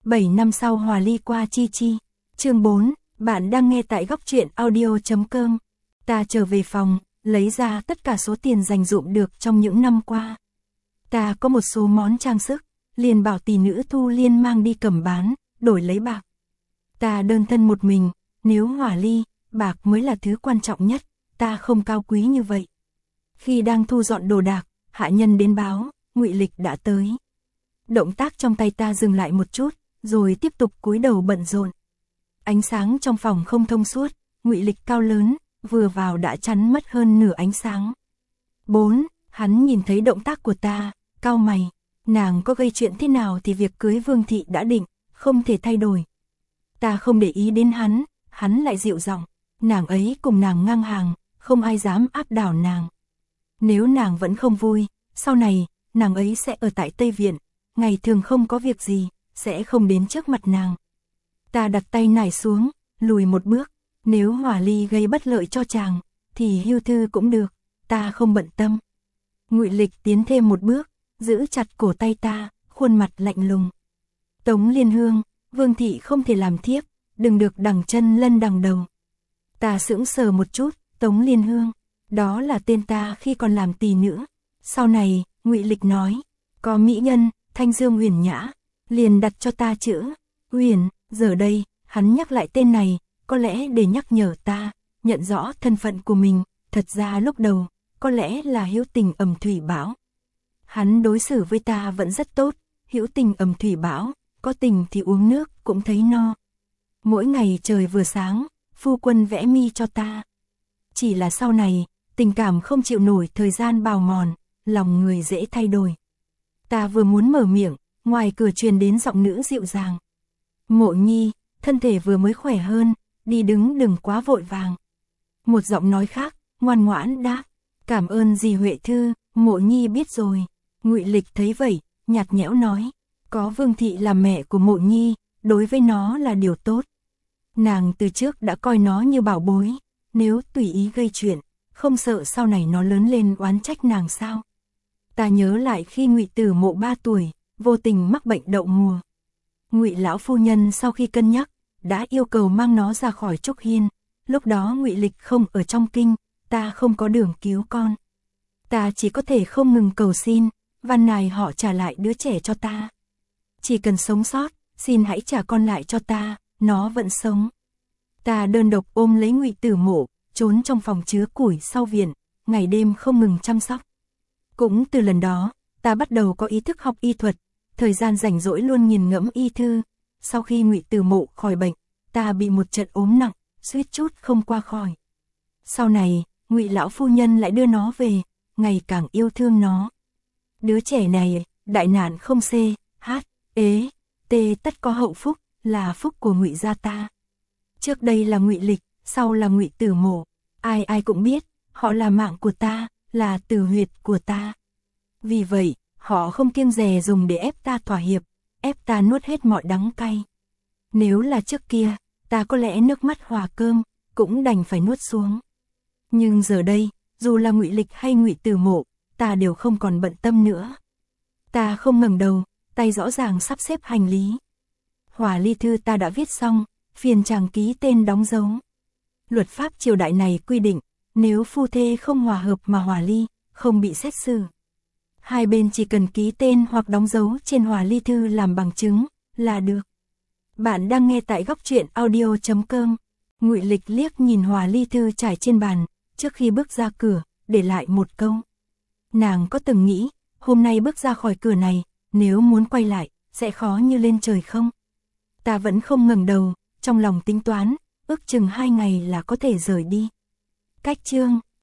7 năm sau hòa ly qua chi chi. Chương 4, bạn đang nghe tại góc truyện audio.com. Ta trở về phòng, lấy ra tất cả số tiền dành dụm được trong những năm qua. Ta có một số món trang sức, liền bảo tỷ nữ Thu Liên mang đi cầm bán, đổi lấy bạc. Ta đơn thân một mình, nếu hòa ly, bạc mới là thứ quan trọng nhất, ta không cao quý như vậy. Khi đang thu dọn đồ đạc, hạ nhân đến báo, Ngụy Lịch đã tới. Động tác trong tay ta dừng lại một chút, rồi tiếp tục cúi đầu bận rộn. Ánh sáng trong phòng không thông suốt, Ngụy Lịch cao lớn, vừa vào đã chắn mất hơn nửa ánh sáng. 4. Hắn nhìn thấy động tác của ta, cau mày. Nàng có gây chuyện thế nào thì việc cưới Vương Thị đã định, không thể thay đổi. Ta không để ý đến hắn lại dịu giọng. Nàng ấy cùng nàng ngang hàng, không ai dám áp đảo nàng. Nếu nàng vẫn không vui, sau này, nàng ấy sẽ ở tại Tây Viện, ngày thường không có việc gì, sẽ không đến trước mặt nàng. Ta đặt tay nải xuống, lùi một bước, nếu hòa ly gây bất lợi cho chàng, thì hưu thư cũng được, ta không bận tâm. Ngụy Lịch tiến thêm một bước, giữ chặt cổ tay ta, khuôn mặt lạnh lùng. Tống Liên Hương, Vương Thị không thể làm thiếp, đừng được đằng chân lân đằng đầu. Ta sững sờ một chút, Tống Liên Hương, đó là tên ta khi còn làm tỳ nữ. Sau này, Ngụy Lịch nói, có mỹ nhân, thanh dương Huyền Nhã, liền đặt cho ta chữ Huyền. Giờ đây, hắn nhắc lại tên này, có lẽ để nhắc nhở ta, nhận rõ thân phận của mình. Thật ra lúc đầu, có lẽ là hữu tình ầm thủy bão. Hắn đối xử với ta vẫn rất tốt, hữu tình ầm thủy bão, có tình thì uống nước cũng thấy no. Mỗi ngày trời vừa sáng, phu quân vẽ mi cho ta. Chỉ là sau này, tình cảm không chịu nổi thời gian bào mòn, lòng người dễ thay đổi. Ta vừa muốn mở miệng, ngoài cửa truyền đến giọng nữ dịu dàng. Mộ Nhi, thân thể vừa mới khỏe hơn, đi đứng đừng quá vội vàng. Một giọng nói khác, ngoan ngoãn đáp, cảm ơn dì Huệ Thư, Mộ Nhi biết rồi. Ngụy Lịch thấy vậy, nhạt nhẽo nói, có Vương Thị làm mẹ của Mộ Nhi, đối với nó là điều tốt. Nàng từ trước đã coi nó như bảo bối, nếu tùy ý gây chuyện, không sợ sau này nó lớn lên oán trách nàng sao? Ta nhớ lại khi Ngụy Tử Mộ 3 tuổi, vô tình mắc bệnh đậu mùa. Ngụy lão phu nhân sau khi cân nhắc, đã yêu cầu mang nó ra khỏi Trúc Hiên. Lúc đó Ngụy Lịch không ở trong kinh, ta không có đường cứu con. Ta chỉ có thể không ngừng cầu xin, van nài họ trả lại đứa trẻ cho ta. Chỉ cần sống sót, xin hãy trả con lại cho ta, nó vẫn sống. Ta đơn độc ôm lấy Ngụy Tử Mộ, trốn trong phòng chứa củi sau viện, ngày đêm không ngừng chăm sóc. Cũng từ lần đó, ta bắt đầu có ý thức học y thuật, thời gian rảnh rỗi luôn nghiền ngẫm y thư. Sau khi Ngụy Tử Mộ khỏi bệnh, ta bị một trận ốm nặng, suýt chút không qua khỏi. Sau này, Ngụy lão phu nhân lại đưa nó về, ngày càng yêu thương nó. Đứa trẻ này, đại nạn không c, h, ế, t tất có hậu phúc, là phúc của Ngụy gia ta. Trước đây là Ngụy Lịch, sau là Ngụy Tử Mộ, ai ai cũng biết, họ là mạng của ta, là tử huyệt của ta. Vì vậy, họ không kiêng dè dùng để ép ta thỏa hiệp, ép ta nuốt hết mọi đắng cay. Nếu là trước kia, ta có lẽ nước mắt hòa cơm, cũng đành phải nuốt xuống. Nhưng giờ đây, dù là Ngụy Lịch hay Ngụy Tử Mộ, ta đều không còn bận tâm nữa. Ta không ngẩng đầu, tay rõ ràng sắp xếp hành lý. Hòa ly thư ta đã viết xong, phiền chàng ký tên đóng dấu. Luật pháp triều đại này quy định, nếu phu thê không hòa hợp mà hòa ly, không bị xét xử. Hai bên chỉ cần ký tên hoặc đóng dấu trên hòa ly thư làm bằng chứng là được. Bạn đang nghe tại góc truyện audio.com. Ngụy Lịch liếc nhìn hòa ly thư trải trên bàn, trước khi bước ra cửa, để lại một câu. Nàng có từng nghĩ, hôm nay bước ra khỏi cửa này, nếu muốn quay lại, sẽ khó như lên trời không? Ta vẫn không ngẩng đầu, trong lòng tính toán, ước chừng 2 ngày là có thể rời đi. Cách chương